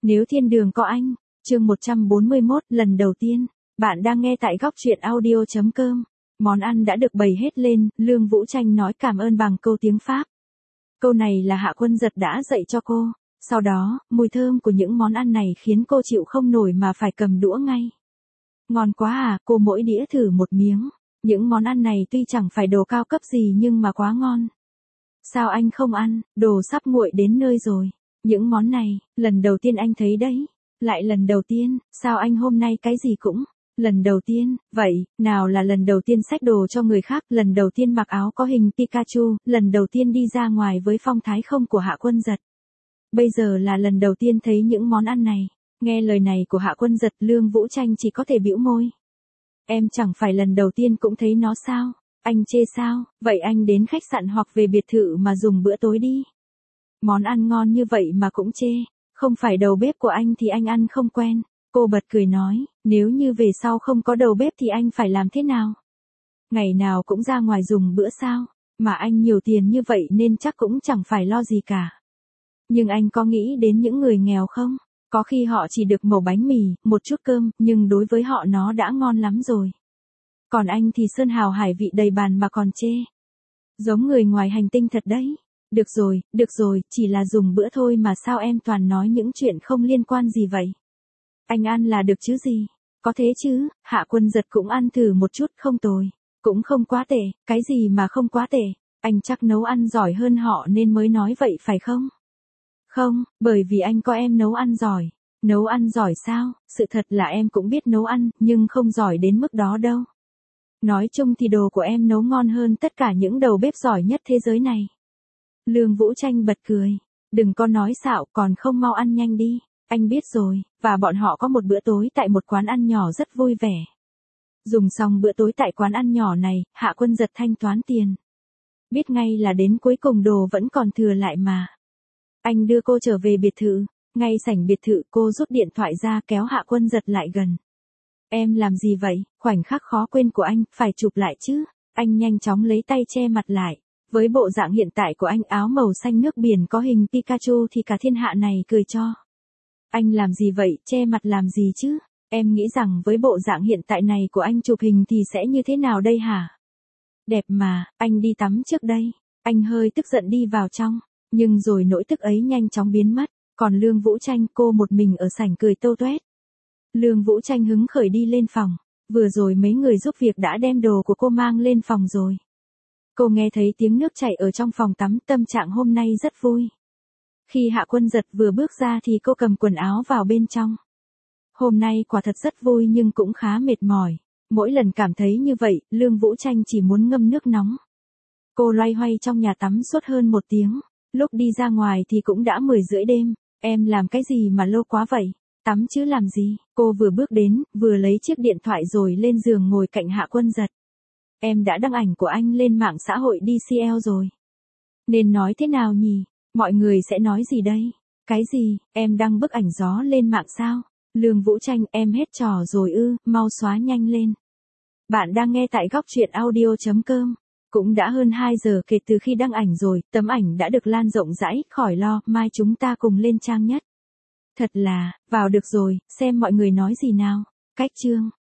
Nếu thiên đường có anh, chương 141, lần đầu tiên, bạn đang nghe tại góc truyện audio.com. Món ăn đã được bày hết lên, Lương Vũ Tranh nói cảm ơn bằng câu tiếng Pháp. Câu này là Hạ Quân Giật đã dạy cho cô, sau đó, mùi thơm của những món ăn này khiến cô chịu không nổi mà phải cầm đũa ngay. Ngon quá à, cô mỗi đĩa thử một miếng. Những món ăn này tuy chẳng phải đồ cao cấp gì nhưng mà quá ngon. Sao anh không ăn, đồ sắp nguội đến nơi rồi. Những món này, lần đầu tiên anh thấy đấy. Lại lần đầu tiên, sao anh hôm nay cái gì cũng lần đầu tiên, vậy, nào là lần đầu tiên xách đồ cho người khác, lần đầu tiên mặc áo có hình Pikachu, lần đầu tiên đi ra ngoài với phong thái không của Hạ Quân Giật. Bây giờ là lần đầu tiên thấy những món ăn này. Nghe lời này của Hạ Quân Giật, Lương Vũ Tranh chỉ có thể bĩu môi. Em chẳng phải lần đầu tiên cũng thấy nó sao? Anh chê sao? Vậy anh đến khách sạn hoặc về biệt thự mà dùng bữa tối đi. Món ăn ngon như vậy mà cũng chê. Không phải đầu bếp của anh thì anh ăn không quen. Cô bật cười nói, nếu như về sau không có đầu bếp thì anh phải làm thế nào? Ngày nào cũng ra ngoài dùng bữa sao? Mà anh nhiều tiền như vậy nên chắc cũng chẳng phải lo gì cả. Nhưng anh có nghĩ đến những người nghèo không? Có khi họ chỉ được mẩu bánh mì, một chút cơm, nhưng đối với họ nó đã ngon lắm rồi. Còn anh thì sơn hào hải vị đầy bàn mà còn chê. Giống người ngoài hành tinh thật đấy. Được rồi, chỉ là dùng bữa thôi mà sao em toàn nói những chuyện không liên quan gì vậy? Anh ăn là được chứ gì? Có thế chứ, Hạ Quân Giật cũng ăn thử một chút không tồi. Cũng không quá tệ, cái gì mà không quá tệ? Anh chắc nấu ăn giỏi hơn họ nên mới nói vậy phải không? Không, bởi vì anh có em nấu ăn giỏi. Nấu ăn giỏi sao? Sự thật là em cũng biết nấu ăn, nhưng không giỏi đến mức đó đâu. Nói chung thì đồ của em nấu ngon hơn tất cả những đầu bếp giỏi nhất thế giới này. Lương Vũ Tranh bật cười. Đừng có nói xạo, còn không mau ăn nhanh đi. Anh biết rồi, và bọn họ có một bữa tối tại một quán ăn nhỏ rất vui vẻ. Dùng xong bữa tối tại quán ăn nhỏ này, Hạ Quân Giật thanh toán tiền. Biết ngay là đến cuối cùng đồ vẫn còn thừa lại mà. Anh đưa cô trở về biệt thự. Ngay sảnh biệt thự, cô rút điện thoại ra kéo Hạ Quân Giật lại gần. Em làm gì vậy? Khoảnh khắc khó quên của anh, phải chụp lại chứ. Anh nhanh chóng lấy tay che mặt lại. Với bộ dạng hiện tại của anh, áo màu xanh nước biển có hình Pikachu thì cả thiên hạ này cười cho. Anh làm gì vậy, che mặt làm gì chứ? Em nghĩ rằng với bộ dạng hiện tại này của anh chụp hình thì sẽ như thế nào đây hả? Đẹp mà, anh đi tắm trước đây. Anh hơi tức giận đi vào trong. Nhưng rồi nỗi tức ấy nhanh chóng biến mất. Còn Lương Vũ Tranh, cô một mình ở sảnh cười tâu tuét. Lương Vũ Tranh hứng khởi đi lên phòng. Vừa rồi mấy người giúp việc đã đem đồ của cô mang lên phòng rồi. Cô nghe thấy tiếng nước chảy ở trong phòng tắm, tâm trạng hôm nay rất vui. Khi Hạ Quân Giật vừa bước ra thì cô cầm quần áo vào bên trong. Hôm nay quả thật rất vui nhưng cũng khá mệt mỏi. Mỗi lần cảm thấy như vậy, Lương Vũ Tranh chỉ muốn ngâm nước nóng. Cô loay hoay trong nhà tắm suốt hơn 1 tiếng. Lúc đi ra ngoài thì cũng đã 10:30 đêm. Em làm cái gì mà lâu quá vậy? Tắm chứ làm gì? Cô vừa bước đến, vừa lấy chiếc điện thoại rồi lên giường ngồi cạnh Hạ Quân Giật. Em đã đăng ảnh của anh lên mạng xã hội DCL rồi. Nên nói thế nào nhỉ? Mọi người sẽ nói gì đây? Cái gì? Em đăng bức ảnh gió lên mạng sao? Lương Vũ Tranh, em hết trò rồi ư, mau xóa nhanh lên. Bạn đang nghe tại góc truyện audio.com. Cũng đã hơn 2 giờ kể từ khi đăng ảnh rồi, tấm ảnh đã được lan rộng rãi, khỏi lo, mai chúng ta cùng lên trang nhất. Thật là, vào được rồi, xem mọi người nói gì nào. Cách chương.